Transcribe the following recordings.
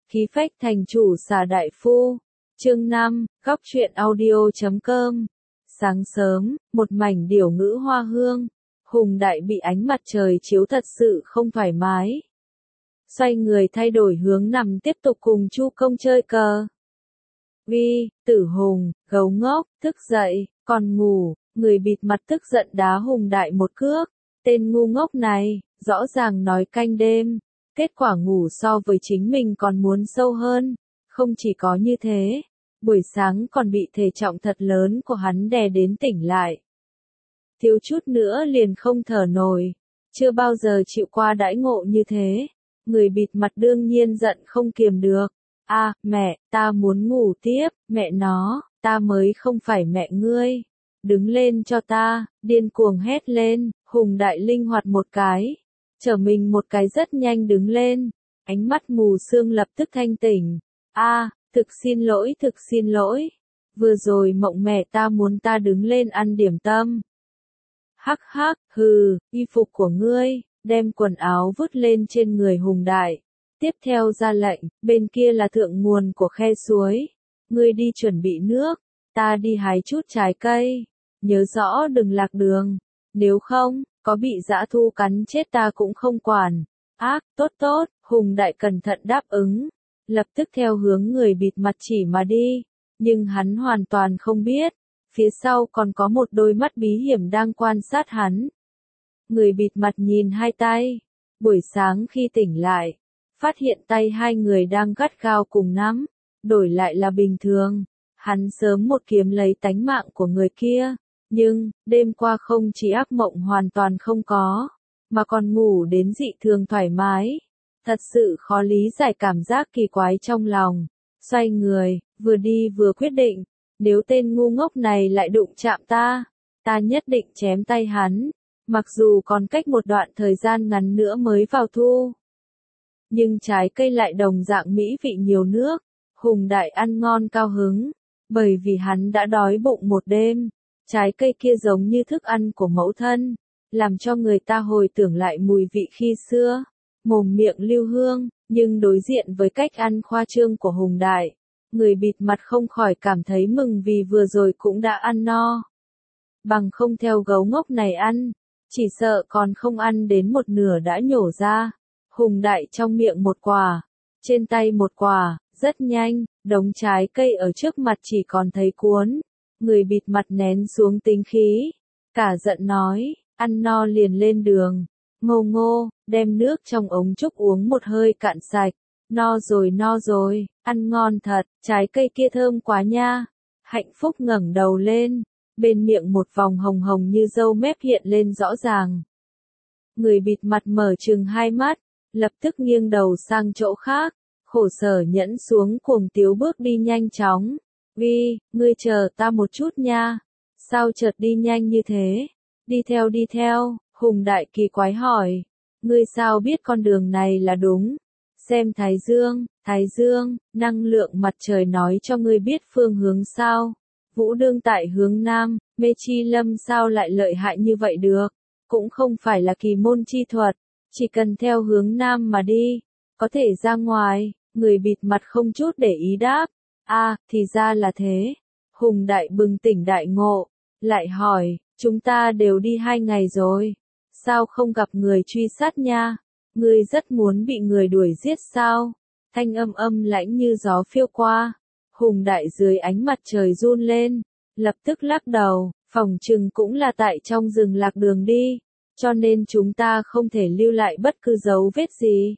Khí phách thành chủ xà đại phu. Chương 5, góc truyện audio.com. Sáng sớm, một mảnh điểu ngữ hoa hương. Hùng Đại bị ánh mặt trời chiếu thật sự không thoải mái. Xoay người thay đổi hướng nằm tiếp tục cùng Chu Công chơi cờ. Vi, Tử Hùng, gấu ngốc, thức dậy, còn ngủ, người bịt mặt tức giận đá Hùng Đại một cước. Tên ngu ngốc này, rõ ràng nói canh đêm. Kết quả ngủ so với chính mình còn muốn sâu hơn. Không chỉ có như thế, buổi sáng còn bị thể trọng thật lớn của hắn đè đến tỉnh lại. Thiếu chút nữa liền không thở nổi. Chưa bao giờ chịu qua đãi ngộ như thế. Người bịt mặt đương nhiên giận không kiềm được. À, mẹ, ta muốn ngủ tiếp, mẹ nó, ta mới không phải mẹ ngươi. Đứng lên cho ta, điên cuồng hét lên, Hùng Đại linh hoạt một cái. Trở mình một cái rất nhanh đứng lên, ánh mắt mù sương lập tức thanh tỉnh. À, thực xin lỗi. Vừa rồi mộng mẹ ta muốn ta đứng lên ăn điểm tâm. Hắc hắc, hừ, y phục của ngươi, đem quần áo vứt lên trên người Hùng Đại. Tiếp theo ra lệnh, bên kia là thượng nguồn của khe suối. Ngươi đi chuẩn bị nước, ta đi hái chút trái cây. Nhớ rõ đừng lạc đường, nếu không, có bị dã thu cắn chết ta cũng không quản. Ác, tốt, Hùng Đại cẩn thận đáp ứng. Lập tức theo hướng người bịt mặt chỉ mà đi. Nhưng hắn hoàn toàn không biết, phía sau còn có một đôi mắt bí hiểm đang quan sát hắn. Người bịt mặt nhìn hai tay. Buổi sáng khi tỉnh lại, phát hiện tay hai người đang gắt gao cùng nắm. Đổi lại là bình thường, hắn sớm một kiếm lấy tánh mạng của người kia. Nhưng, đêm qua không chỉ ác mộng hoàn toàn không có, mà còn ngủ đến dị thường thoải mái. Thật sự khó lý giải cảm giác kỳ quái trong lòng. Xoay người, vừa đi vừa quyết định, nếu tên ngu ngốc này lại đụng chạm ta nhất định chém tay hắn, mặc dù còn cách một đoạn thời gian ngắn nữa mới vào thu. Nhưng trái cây lại đồng dạng mỹ vị nhiều nước, Hùng Đại ăn ngon cao hứng, bởi vì hắn đã đói bụng một đêm. Trái cây kia giống như thức ăn của mẫu thân, làm cho người ta hồi tưởng lại mùi vị khi xưa, mồm miệng lưu hương, nhưng đối diện với cách ăn khoa trương của Hùng Đại, người bịt mặt không khỏi cảm thấy mừng vì vừa rồi cũng đã ăn no. Bằng không theo gấu ngốc này ăn, chỉ sợ còn không ăn đến một nửa đã nhổ ra. Hùng Đại trong miệng một quả, trên tay một quả, rất nhanh, đống trái cây ở trước mặt chỉ còn thấy cuốn. Người bịt mặt nén xuống tính khí, cả giận nói, ăn no liền lên đường. Ngô, đem nước trong ống trúc uống một hơi cạn sạch. No rồi, ăn ngon thật, trái cây kia thơm quá nha. Hạnh phúc ngẩng đầu lên, bên miệng một vòng hồng hồng như râu mép hiện lên rõ ràng. Người bịt mặt mở trừng hai mắt, lập tức nghiêng đầu sang chỗ khác, khổ sở nhẫn xuống cuồng tiếu bước đi nhanh chóng. Vi, ngươi chờ ta một chút nha. Sao chợt đi nhanh như thế? Đi theo, Hùng Đại kỳ quái hỏi. Ngươi sao biết con đường này là đúng? Xem Thái Dương, năng lượng mặt trời nói cho ngươi biết phương hướng sao? Vũ đương tại hướng Nam, Mê Chi Lâm sao lại lợi hại như vậy được? Cũng không phải là kỳ môn chi thuật, chỉ cần theo hướng Nam mà đi, có thể ra ngoài. Người bịt mặt không chút để ý đáp. À, thì ra là thế. Hùng Đại bừng tỉnh đại ngộ, lại hỏi, chúng ta đều đi 2 ngày rồi, sao không gặp người truy sát nha? Ngươi rất muốn bị người đuổi giết sao? Thanh âm lãnh như gió phiêu qua. Hùng Đại dưới ánh mặt trời run lên, lập tức lắc đầu, phòng trừng cũng là tại trong rừng lạc đường đi, cho nên chúng ta không thể lưu lại bất cứ dấu vết gì.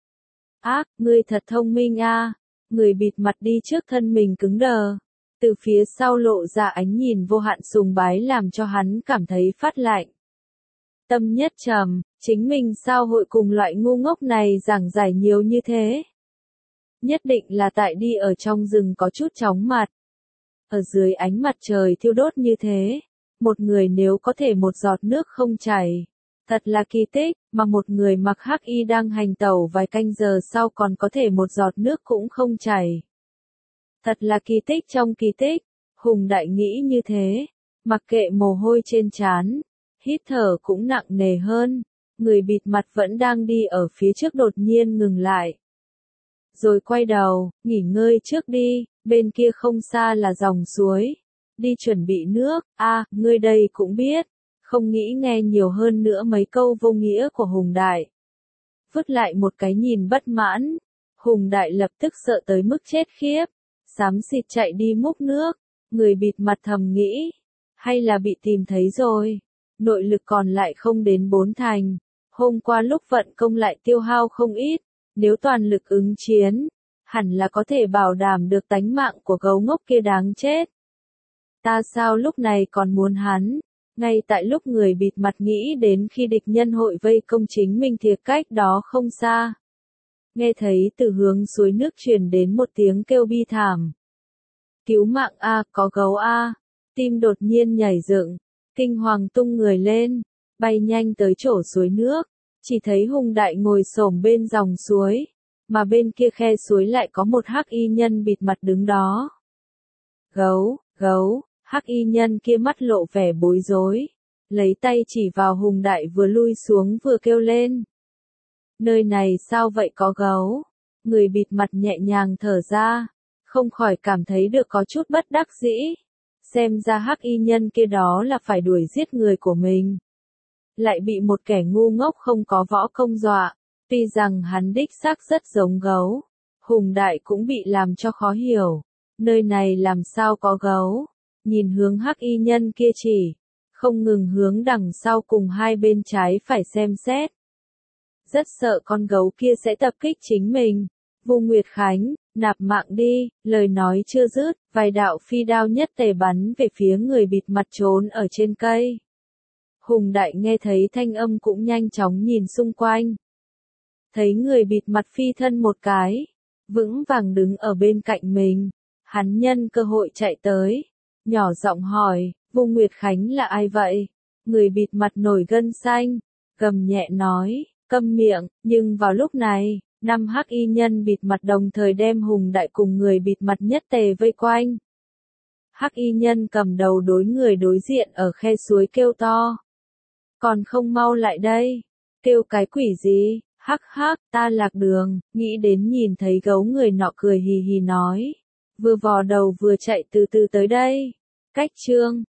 Ác, ngươi thật thông minh a. Người bịt mặt đi trước thân mình cứng đờ. Từ phía sau lộ ra ánh nhìn vô hạn sùng bái làm cho hắn cảm thấy phát lạnh. Tâm nhất trầm, chính mình sao hội cùng loại ngu ngốc này giảng giải nhiều như thế? Nhất định là tại đi ở trong rừng có chút chóng mặt. Ở dưới ánh mặt trời thiêu đốt như thế, một người nếu có thể một giọt nước không chảy, thật là kỳ tích, mà một người mặc hắc y đang hành tẩu vài canh giờ sau còn có thể một giọt nước cũng không chảy. Thật là kỳ tích trong kỳ tích, Hùng Đại nghĩ như thế, mặc kệ mồ hôi trên trán, hít thở cũng nặng nề hơn, người bịt mặt vẫn đang đi ở phía trước đột nhiên ngừng lại. rồi quay đầu, nghỉ ngơi trước đi, bên kia không xa là dòng suối. Đi chuẩn bị nước, ngươi đây cũng biết, không nghĩ nghe nhiều hơn nữa mấy câu vô nghĩa của Hùng Đại. Vứt lại một cái nhìn bất mãn, Hùng Đại lập tức sợ tới mức chết khiếp, xám xịt chạy đi múc nước, người bịt mặt thầm nghĩ, hay là bị tìm thấy rồi, nội lực còn lại không đến 4 thành, hôm qua lúc vận công lại tiêu hao không ít, nếu toàn lực ứng chiến, hẳn là có thể bảo đảm được tánh mạng của gấu ngốc kia đáng chết. Ta sao lúc này còn muốn hắn? Ngay tại lúc người bịt mặt nghĩ đến khi địch nhân hội vây công chính mình thì cách đó không xa. Nghe thấy từ hướng suối nước truyền đến một tiếng kêu bi thảm. Cứu mạng a, có gấu a. Tim đột nhiên nhảy dựng, kinh hoàng tung người lên, bay nhanh tới chỗ suối nước, chỉ thấy Hùng Đại ngồi xổm bên dòng suối, mà bên kia khe suối lại có một hắc y nhân bịt mặt đứng đó. Gấu, hắc y nhân kia mắt lộ vẻ bối rối, lấy tay chỉ vào Hùng Đại vừa lui xuống vừa kêu lên. Nơi này sao vậy có gấu? Người bịt mặt nhẹ nhàng thở ra, không khỏi cảm thấy được có chút bất đắc dĩ. Xem ra hắc y nhân kia đó là phải đuổi giết người của mình. Lại bị một kẻ ngu ngốc không có võ công dọa, tuy rằng hắn đích xác rất giống gấu. Hùng Đại cũng bị làm cho khó hiểu. Nơi này làm sao có gấu? Nhìn hướng hắc y nhân kia chỉ, không ngừng hướng đằng sau cùng hai bên trái phải xem xét. Rất sợ con gấu kia sẽ tập kích chính mình. Vu Nguyệt Khánh, nạp mạng đi, lời nói chưa dứt, vài đạo phi đao nhất tề bắn về phía người bịt mặt trốn ở trên cây. Hùng Đại nghe thấy thanh âm cũng nhanh chóng nhìn xung quanh. Thấy người bịt mặt phi thân một cái, vững vàng đứng ở bên cạnh mình, hắn nhân cơ hội chạy tới, nhỏ giọng hỏi, Vu Nguyệt Khánh là ai vậy? Người bịt mặt nổi gân xanh, gầm nhẹ nói, câm miệng, nhưng vào lúc này, 5 hắc y nhân bịt mặt đồng thời đem Hùng Đại cùng người bịt mặt nhất tề vây quanh. Hắc y nhân cầm đầu đối người đối diện ở khe suối kêu to. Còn không mau lại đây, kêu cái quỷ gì, hắc hắc, ta lạc đường, nghĩ đến nhìn thấy gấu người nọ cười hì hì nói. Vừa vò đầu vừa chạy từ từ tới đây. Cách chương